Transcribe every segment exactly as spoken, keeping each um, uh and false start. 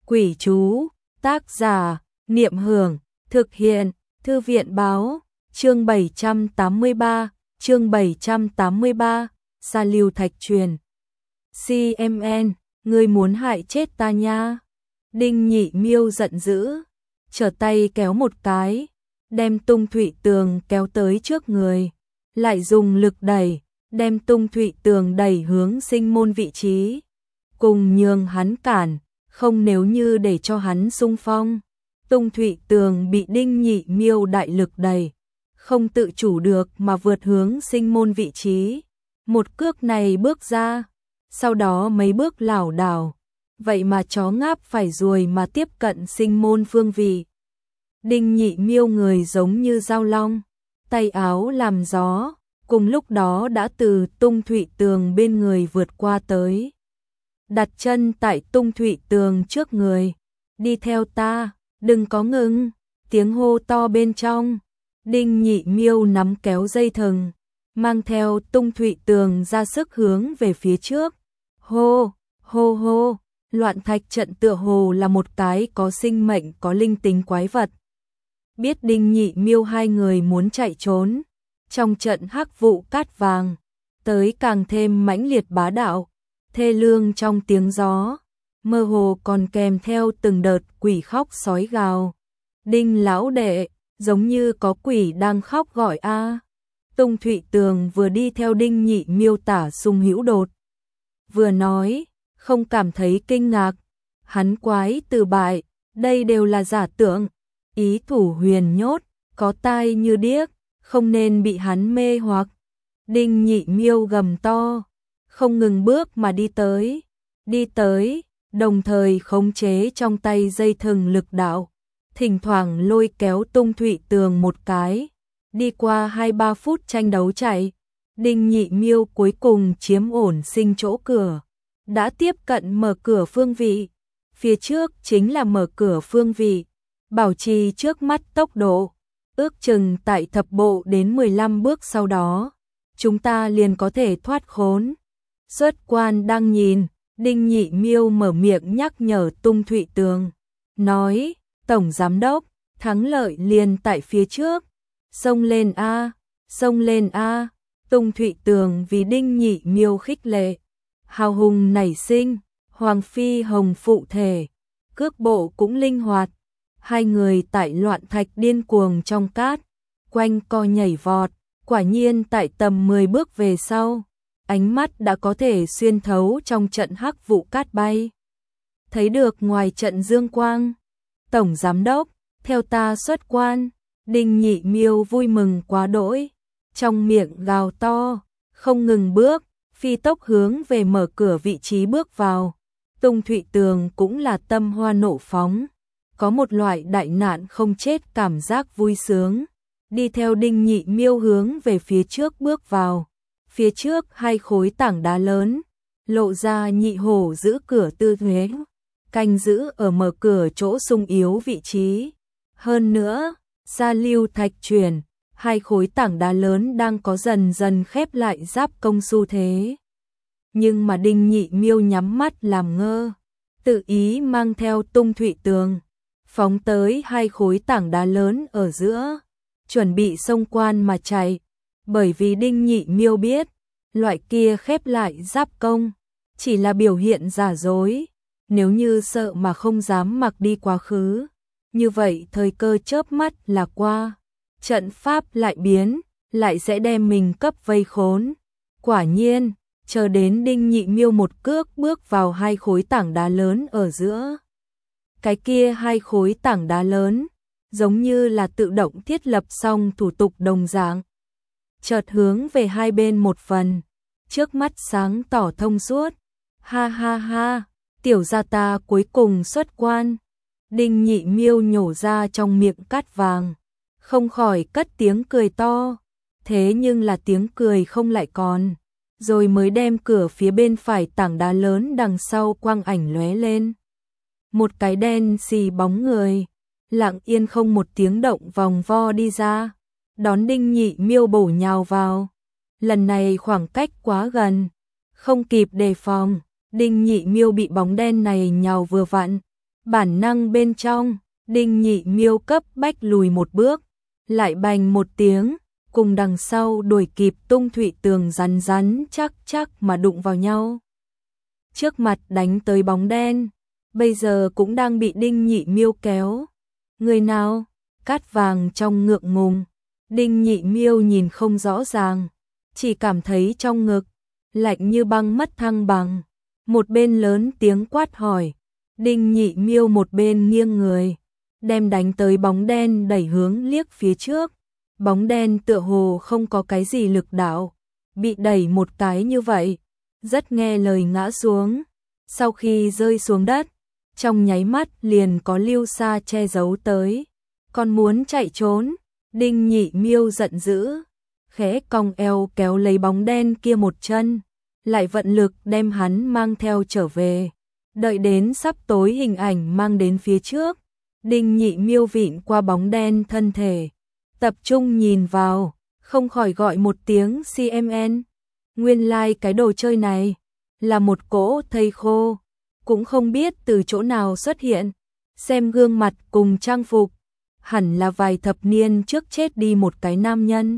Quỷ chú, tác giả, Niệm Hưởng, thực hiện, Thư viện báo, chương bảy trăm tám mươi ba, chương bảy trăm tám mươi ba, Sa Lưu Thạch Truyền. xê em en, ngươi muốn hại chết ta nha. Đinh Nhị Miêu giận dữ, trở tay kéo một cái, đem Tung Thụy Tường kéo tới trước người, lại dùng lực đẩy, đem Tung Thụy Tường đẩy hướng sinh môn vị trí, cùng nhường hắn cản, không nếu như để cho hắn xung phong. Tung Thụy Tường bị Đinh Nhị Miêu đại lực đẩy, không tự chủ được mà vượt hướng sinh môn vị trí. Một cước này bước ra, sau đó mấy bước lảo đảo, vậy mà chó ngáp phải ruồi mà tiếp cận sinh môn phương vị. Đinh Nhị Miêu người giống như dao long, tay áo làm gió, cùng lúc đó đã từ Tung Thụy Tường bên người vượt qua tới. Đặt chân tại Tung Thụy Tường trước người, đi theo ta, đừng có ngừng, tiếng hô to bên trong. Đinh Nhị Miêu nắm kéo dây thừng, mang theo Tung Thụy Tường ra sức hướng về phía trước. Hô, hô hô, loạn thạch trận tựa hồ là một cái có sinh mệnh có linh tính quái vật. Biết Đinh Nhị Miêu hai người muốn chạy trốn, trong trận hắc vụ cát vàng, tới càng thêm mãnh liệt bá đạo, thê lương trong tiếng gió, mơ hồ còn kèm theo từng đợt quỷ khóc sói gào. Đinh lão đệ, giống như có quỷ đang khóc gọi a. Tung Thụy Tường vừa đi theo Đinh Nhị Miêu tả sung hữu đột, vừa nói, không cảm thấy kinh ngạc, hắn quái từ bại, đây đều là giả tưởng, ý thủ huyền nhốt, có tai như điếc, không nên bị hắn mê hoặc. Đinh Nhị Miêu gầm to, không ngừng bước mà đi tới, đi tới, đồng thời khống chế trong tay dây thừng lực đạo, thỉnh thoảng lôi kéo Tung Thụy Tường một cái. Đi qua hai ba phút tranh đấu chạy, Đinh Nhị Miêu cuối cùng chiếm ổn sinh chỗ cửa, đã tiếp cận mở cửa phương vị. Phía trước chính là mở cửa phương vị, bảo trì trước mắt tốc độ, ước chừng tại thập bộ đến mười lăm bước sau đó, chúng ta liền có thể thoát khốn. Xuất quan đang nhìn, Đinh Nhị Miêu mở miệng nhắc nhở Tung Thụy Tường, nói, Tổng Giám Đốc, thắng lợi liền tại phía trước, xông lên a, xông lên a. Tung Thụy Tường vì Đinh Nhị Miêu khích lệ, hào hùng nảy sinh, Hoàng Phi Hồng phụ thể, cước bộ cũng linh hoạt. Hai người tại loạn thạch điên cuồng trong cát, quanh co nhảy vọt, quả nhiên tại tầm mười bước về sau, ánh mắt đã có thể xuyên thấu trong trận hắc vụ cát bay. Thấy được ngoài trận dương quang. Tổng Giám Đốc, theo ta xuất quan. Đinh Nhị Miêu vui mừng quá đỗi, trong miệng gào to, không ngừng bước, phi tốc hướng về mở cửa vị trí bước vào. Tung Thụy Tường cũng là tâm hoa nộ phóng, có một loại đại nạn không chết cảm giác vui sướng, đi theo Đinh Nhị Miêu hướng về phía trước bước vào. Phía trước hai khối tảng đá lớn, lộ ra nhị hổ giữ cửa tư thế, canh giữ ở mở cửa chỗ sung yếu vị trí. Hơn nữa, Sa Lưu Thạch Truyền, hai khối tảng đá lớn đang có dần dần khép lại giáp công xu thế. Nhưng mà Đinh Nhị Miêu nhắm mắt làm ngơ, tự ý mang theo Tung Thụy Tường, phóng tới hai khối tảng đá lớn ở giữa, chuẩn bị xông quan mà chạy, bởi vì Đinh Nhị Miêu biết, loại kia khép lại giáp công, chỉ là biểu hiện giả dối, nếu như sợ mà không dám mặc đi quá khứ, như vậy thời cơ chớp mắt là qua, trận pháp lại biến, lại sẽ đem mình cấp vây khốn. Quả nhiên, chờ đến Đinh Nhị Miêu một cước bước vào hai khối tảng đá lớn ở giữa. Cái kia hai khối tảng đá lớn, giống như là tự động thiết lập xong thủ tục đồng dạng. Chợt hướng về hai bên một phần, trước mắt sáng tỏ thông suốt. Ha ha ha, tiểu gia ta cuối cùng xuất quan. Đinh Nhị Miêu nhổ ra trong miệng cát vàng, không khỏi cất tiếng cười to. Thế nhưng là tiếng cười không lại còn, rồi mới đem cửa phía bên phải tảng đá lớn đằng sau quang ảnh lóe lên. Một cái đen xì bóng người, lặng yên không một tiếng động vòng vo đi ra, đón Đinh Nhị Miêu bổ nhào vào. Lần này khoảng cách quá gần, không kịp đề phòng, Đinh Nhị Miêu bị bóng đen này nhào vừa vặn, Bản năng bên trong, Đinh Nhị Miêu cấp bách lùi một bước, lại bành một tiếng, cùng đằng sau đuổi kịp Tung Thụy Tường rắn rắn chắc chắc mà đụng vào nhau. Trước mặt đánh tới bóng đen, bây giờ cũng đang bị Đinh Nhị Miêu kéo. Người nào? Cát Vàng trong ngượng ngùng. Đinh Nhị Miêu nhìn không rõ ràng, chỉ cảm thấy trong ngực lạnh như băng mất thăng bằng. Một bên lớn tiếng quát hỏi, Đinh Nhị Miêu một bên nghiêng người, đem đánh tới bóng đen đẩy hướng liếc phía trước. Bóng đen tựa hồ không có cái gì lực đạo, bị đẩy một cái như vậy, rất nghe lời ngã xuống. Sau khi rơi xuống đất, trong nháy mắt liền có lưu sa che giấu tới. Còn muốn chạy trốn, Đinh Nhị Miêu giận dữ, khẽ cong eo kéo lấy bóng đen kia một chân, lại vận lực đem hắn mang theo trở về. Đợi đến sắp tối hình ảnh mang đến phía trước, Đinh Nhị Miêu vịn qua bóng đen thân thể, tập trung nhìn vào, không khỏi gọi một tiếng xê em en. Nguyên lai like cái đồ chơi này là một cỗ thây khô, cũng không biết từ chỗ nào xuất hiện. Xem gương mặt cùng trang phục, hẳn là vài thập niên trước chết đi một cái nam nhân.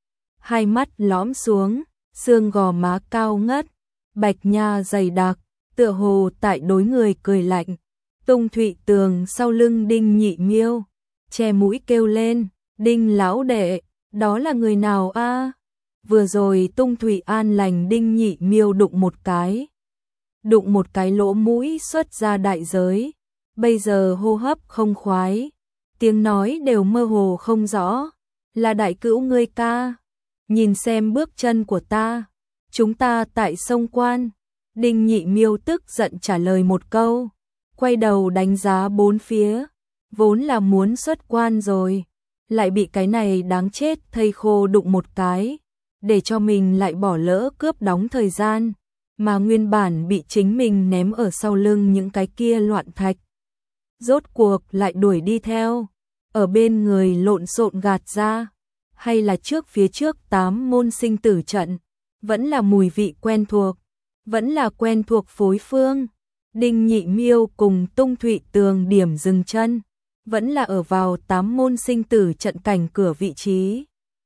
Hai mắt lõm xuống, xương gò má cao ngất, bạch nha dày đặc, tựa hồ tại đối người cười lạnh. Tung Thụy Tường sau lưng Đinh Nhị Miêu, che mũi kêu lên, Đinh lão đệ, đó là người nào a? Vừa rồi Tung Thụy An lành Đinh Nhị Miêu đụng một cái, đụng một cái lỗ mũi xuất ra đại giới, bây giờ hô hấp không khoái, tiếng nói đều mơ hồ không rõ, là đại cữu ngươi ca, nhìn xem bước chân của ta, chúng ta tại sông Quan. Đinh Nhị Miêu tức giận trả lời một câu, quay đầu đánh giá bốn phía, vốn là muốn xuất quan rồi, lại bị cái này đáng chết thây khô đụng một cái, để cho mình lại bỏ lỡ cướp đóng thời gian, mà nguyên bản bị chính mình ném ở sau lưng những cái kia loạn thạch. Rốt cuộc lại đuổi đi theo, ở bên người lộn xộn gạt ra, hay là trước phía trước tám môn sinh tử trận, vẫn là mùi vị quen thuộc, vẫn là quen thuộc phối phương. Đinh Nhị Miêu cùng Tung Thụy Tường điểm dừng chân, vẫn là ở vào tám môn sinh tử trận cảnh cửa vị trí.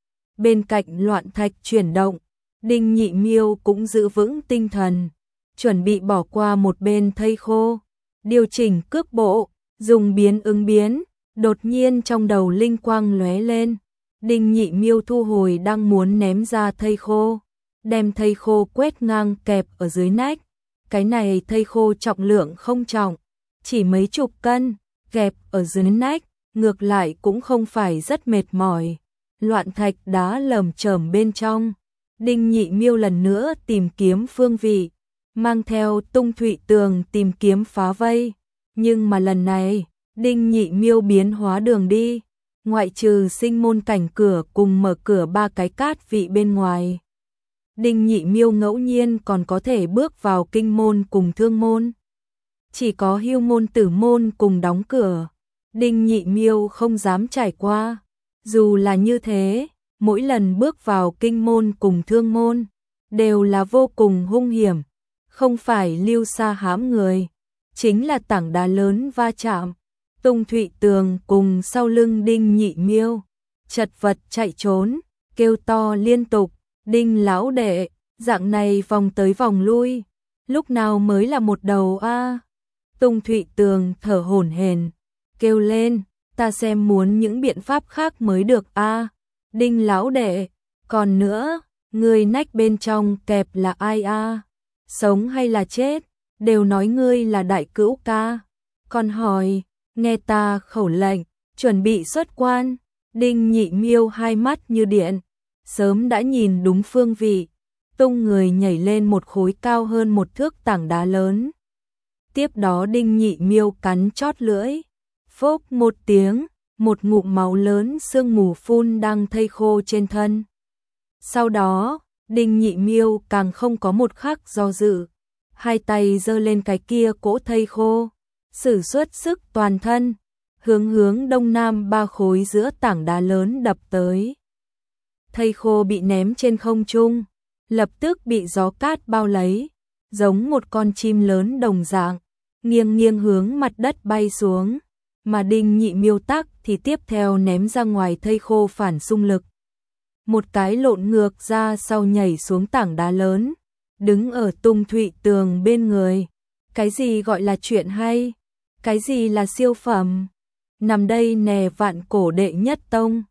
Bên cạnh loạn thạch chuyển động, Đinh Nhị Miêu cũng giữ vững tinh thần, chuẩn bị bỏ qua một bên thây khô, điều chỉnh cước bộ, dùng biến ứng biến. Đột nhiên trong đầu linh quang lóe lên, Đinh Nhị Miêu thu hồi đang muốn ném ra thây khô, đem thây khô quét ngang kẹp ở dưới nách. Cái này thây khô trọng lượng không trọng, chỉ mấy chục cân, kẹp ở dưới nách, ngược lại cũng không phải rất mệt mỏi. Loạn thạch đá lởm chởm bên trong, Đinh Nhị Miêu lần nữa tìm kiếm phương vị, mang theo Tung Thụy Tường tìm kiếm phá vây, nhưng mà lần này, Đinh Nhị Miêu biến hóa đường đi, ngoại trừ sinh môn cảnh cửa cùng mở cửa ba cái cát vị bên ngoài. Đinh Nhị Miêu ngẫu nhiên còn có thể bước vào kinh môn cùng thương môn. Chỉ có hưu môn tử môn cùng đóng cửa, Đinh Nhị Miêu không dám trải qua. Dù là như thế, mỗi lần bước vào kinh môn cùng thương môn, đều là vô cùng hung hiểm. Không phải lưu sa hãm người, chính là tảng đá lớn va chạm. Tung Thụy Tường cùng sau lưng Đinh Nhị Miêu, chật vật chạy trốn, kêu to liên tục, Đinh lão đệ, dạng này vòng tới vòng lui, lúc nào mới là một đầu a? À? Tung Thụy Tường thở hổn hển, kêu lên, ta xem muốn những biện pháp khác mới được a. À? Đinh lão đệ, còn nữa, người nách bên trong kẹp là ai a? À? Sống hay là chết, đều nói ngươi là đại cữu ca. Còn hỏi, nghe ta khẩu lệnh, chuẩn bị xuất quan. Đinh Nhị Miêu hai mắt như điện, sớm đã nhìn đúng phương vị, tung người nhảy lên một khối cao hơn một thước tảng đá lớn. Tiếp đó Đinh Nhị Miêu cắn chót lưỡi, phốc một tiếng, một ngụm máu lớn sương mù phun đang thây khô trên thân. Sau đó, Đinh Nhị Miêu càng không có một khắc do dự, hai tay giơ lên cái kia cỗ thây khô, sử xuất sức toàn thân, hướng hướng đông nam ba khối giữa tảng đá lớn đập tới. Thây khô bị ném trên không trung, lập tức bị gió cát bao lấy, giống một con chim lớn đồng dạng, nghiêng nghiêng hướng mặt đất bay xuống, mà Đinh Nhị Miêu Tắc thì tiếp theo ném ra ngoài thây khô phản xung lực. Một cái lộn ngược ra sau nhảy xuống tảng đá lớn, đứng ở Tung Thụy Tường bên người. Cái gì gọi là chuyện hay? Cái gì là siêu phẩm? Nằm đây nè, vạn cổ đệ nhất tông.